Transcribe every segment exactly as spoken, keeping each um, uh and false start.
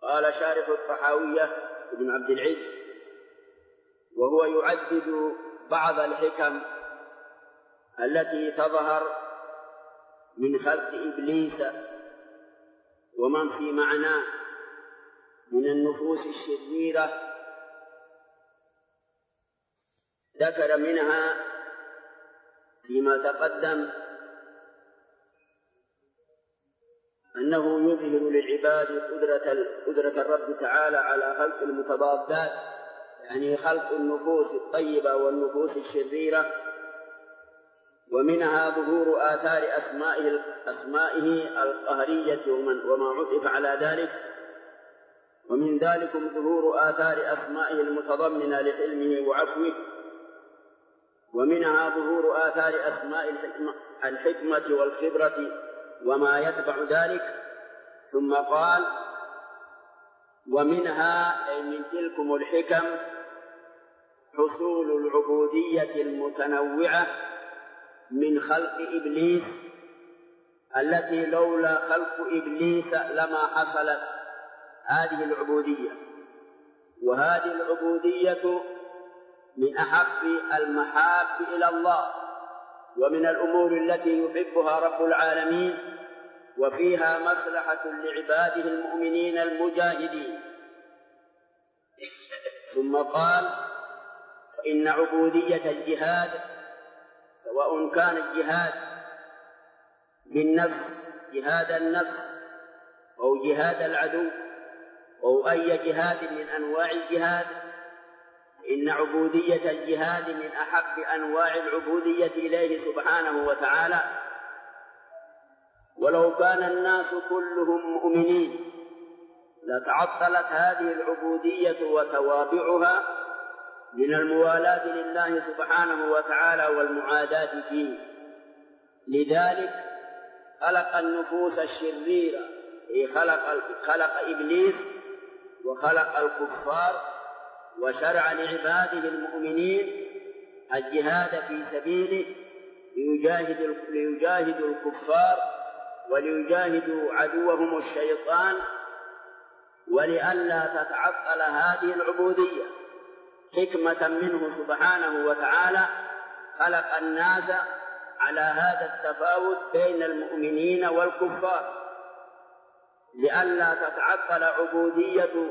قال شارح الطحاوية ابن عبد العز: وهو يعدد بعض الحكم التي تظهر من خلق إبليس ومن في معناه من النفوس الشريرة، ذكر منها فيما تقدم أنه يظهر للعباد قدرة, قدرة الرب تعالى على خلق المتضادات، يعني خلق النفوس الطيبة والنفوس الشريرة، ومنها ظهور آثار أسمائه, أسمائه القهرية وما عطف على ذلك، ومن ذلك ظهور آثار أسمائه المتضمنة لحلمه وعفوه، ومنها ظهور آثار أسماء الحكمة, الحكمة والخبرة وما يتبع ذلك. ثم قال: ومنها أي من تلكم الحكم حصول العبودية المتنوعة من خلق إبليس، التي لولا خلق إبليس لما حصلت هذه العبودية. وهذه العبودية من أحب المحاب إلى الله، ومن الأمور التي يحبها رب العالمين، وفيها مصلحة لعباده المؤمنين المجاهدين. ثم قال: فإن عبودية الجهاد، سواء كان الجهاد بالنفس جهاد النفس أو جهاد العدو أو أي جهاد من أنواع الجهاد، إن عبودية الجهاد من أحب أنواع العبودية إليه سبحانه وتعالى. ولو كان الناس كلهم مؤمنين لتعطلت هذه العبودية وتوابعها من الموالاة لله سبحانه وتعالى والمعاداة فيه. لذلك خلق النفوس الشريرة، خلق, خلق إبليس وخلق الكفار، وشرع لعباده المؤمنين الجهاد في سبيله ليجاهد ليجاهدوا الكفار وليجاهدوا عدوهم الشيطان، ولئلا تتعطل هذه العبودية. حكمة منه سبحانه وتعالى خلق الناس على هذا التفاوت بين المؤمنين والكفار، لئلا تتعطل عبودية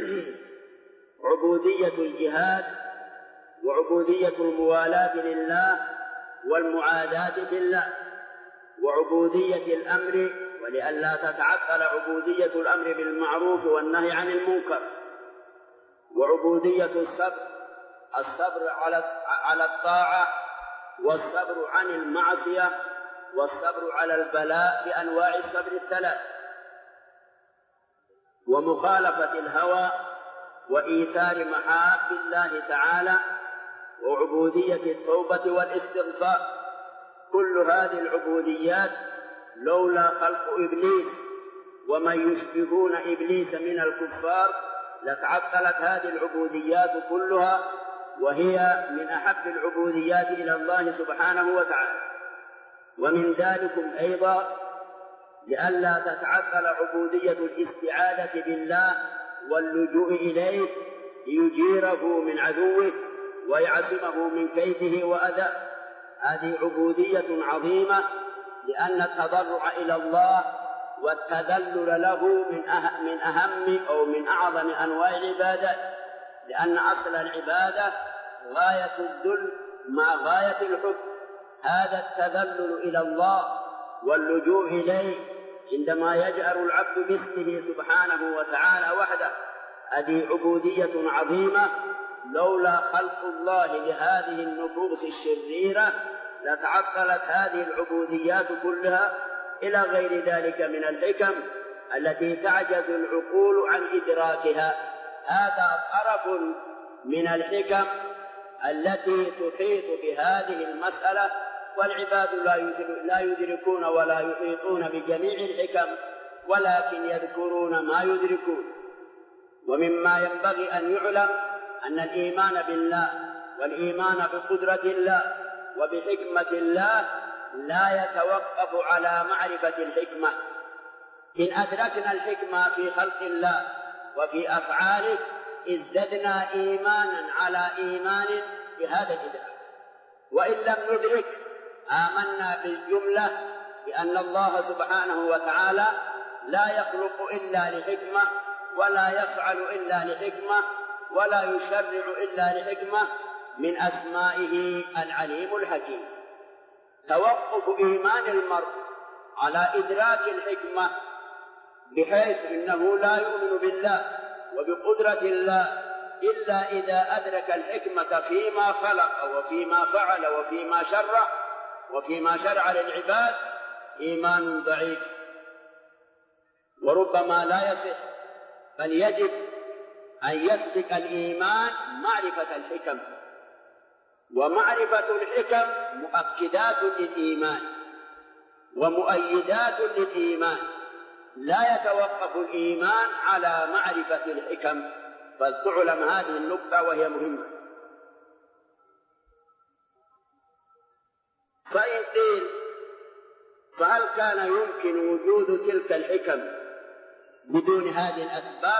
عبودية الجهاد وعبودية الموالاة لله والمعاداة في الله، وعبودية الأمر، ولئلا تتعطل عبودية الأمر بالمعروف والنهي عن المنكر، وعبودية الصبر، الصبر على على الطاعة، والصبر عن المعصية، والصبر على البلاء بأنواع الصبر الثلاث، ومخالفة الهوى، وإيثار محاب الله تعالى، وعبودية التوبة والاستغفار. كل هذه العبوديات لولا خلق إبليس ومن يشبهون إبليس من الكفار لتعطلت هذه العبوديات كلها، وهي من أحب العبوديات إلى الله سبحانه وتعالى. ومن ذلكم أيضا لئلا تتعطل عبودية الاستعاذة بالله واللجوء إليه ليجيره من عدوه ويعصمه من كيده وأذاه. هذه عبودية عظيمة، لأن التضرع إلى الله والتذلل له من أهم أو من أعظم أنواع العبادات، لأن أصل العبادة غاية الذل مع غاية الحب. هذا التذلل إلى الله واللجوء إليه عندما يجأر العبد باسمه سبحانه وتعالى وحده، هذه عبودية عظيمة. لولا خلق الله لهذه النفوس الشريرة لتعطلت هذه العبوديات كلها إلى غير ذلك من الحكم التي تعجز العقول عن إدراكها. هذا طرف من الحكم التي تحيط بهذه المسألة، والعباد لا يدركون ولا يحيطون بجميع الحكم، ولكن يذكرون ما يدركون. ومما ينبغي أن يعلم أن الإيمان بالله والإيمان بقدرة الله وبحكمة الله لا يتوقف على معرفة الحكمة. إن أدركنا الحكمة في خلق الله وفي أفعاله ازددنا إيمانا على إيمان بهذا الإدراك. وإن لم ندرك آمنا بالجملة بأن الله سبحانه وتعالى لا يخلق إلا لحكمة، ولا يفعل إلا لحكمة، ولا يشرع إلا لحكمة من أسمائه العليم الحكيم. توقف إيمان المرء على إدراك الحكمة بحيث إنه لا يؤمن بالله وبقدرة الله إلا إذا أدرك الحكمة فيما خلق وفيما فعل وفيما شرع وفيما شرع للعباد، إيمان ضعيف وربما لا يصح. بل يجب أن يسبق الإيمان معرفة الحكم، ومعرفة الحكم مؤكدات للإيمان ومؤيدات للإيمان. لا يتوقف الإيمان على معرفة الحكم، فلتعلم هذه النقطة وهي مهمة. فإن قيل فهل كان يمكن وجود تلك الحكم بدون هذه الأسباب؟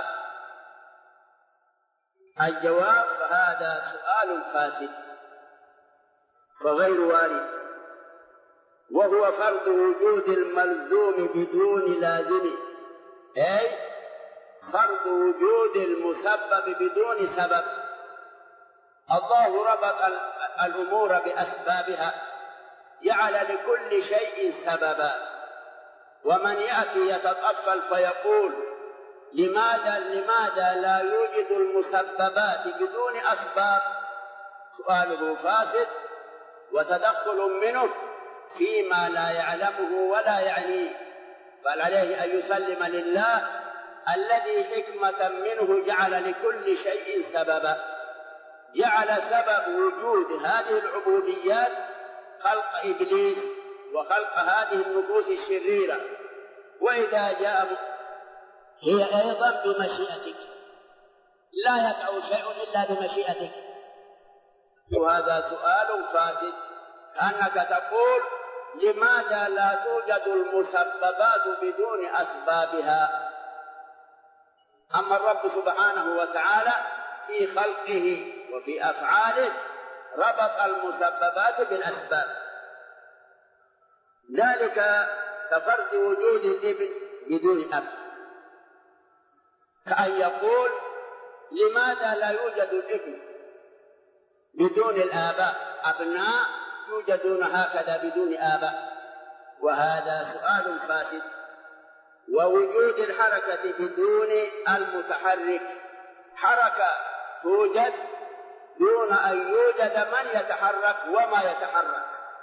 الجواب فهذا سؤال فاسد فغير وارد، وهو فرض وجود الملزوم بدون لازم، أي فرض وجود المسبب بدون سبب. الله ربط الأمور بأسبابها، جعل لكل شيء سببا. ومن يأتي يتطفل فيقول لماذا لماذا لا يوجد المسببات بدون أسباب، سؤاله فاسد وتدخل منه فيما لا يعلمه ولا يعنيه. بل عليه أن يسلم لله الذي حكمة منه جعل لكل شيء سببا. جعل سبب وجود هذه العبوديات خلق إبليس وخلق هذه النفوس الشريرة، وإذا جاء هي أيضا بمشيئتك، لا يقع شيء إلا بمشيئتك. وهذا سؤال فاسد، كأنك تقول لماذا لا توجد المسببات بدون أسبابها؟ أما الرب سبحانه وتعالى في خلقه وفي أفعاله ربط المسببات بالأسباب. ذلك كفرض وجود الابن بدون أب، كأن يقول لماذا لا يوجد الابن بدون الآباء؟ أبناء يوجدون هكذا بدون آباء، وهذا سؤال فاسد. ووجود الحركة بدون المتحرك، حركة توجد دون أن يوجد من يتحرك وما يتحرك.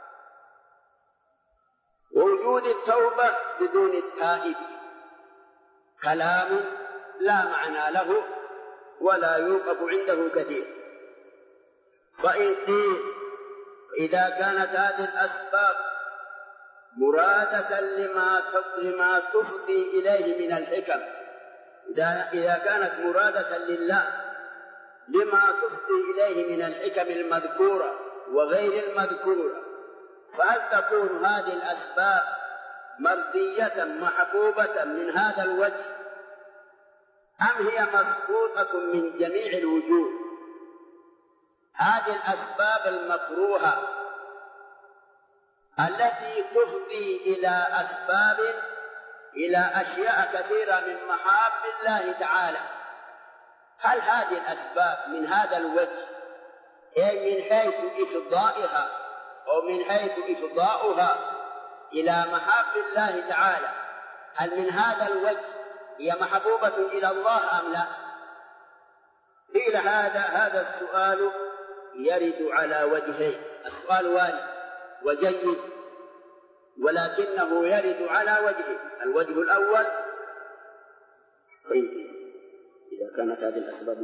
ووجود التوبة بدون التائب، كلام لا معنى له ولا يوقف عنده كثير. فإن قيل إذا كانت هذه الأسباب مرادة لما لما تفضي إليه من الحكم، إذا كانت مرادة لله لما تفضي إليه من الحكم المذكورة وغير المذكورة، فهل تكون هذه الأسباب مرضية محبوبة من هذا الوجه، أم هي مسقوطة من جميع الوجوه؟ هذه الأسباب المكروهة التي تفضي إلى أسباب إلى أشياء كثيرة من محاب الله تعالى، هل هذه الأسباب من هذا الوجه، أي من حيث إفضائها أو من حيث إفضاؤها إلى محاب الله تعالى، هل من هذا الوجه هي محبوبة إلى الله أم لا؟ قيل هذا هذا السؤال يرد على وجهين. السؤال وارد وجيد، ولكنه يرد على وجهين. الوجه الأول إذا كانت هذه الأسباب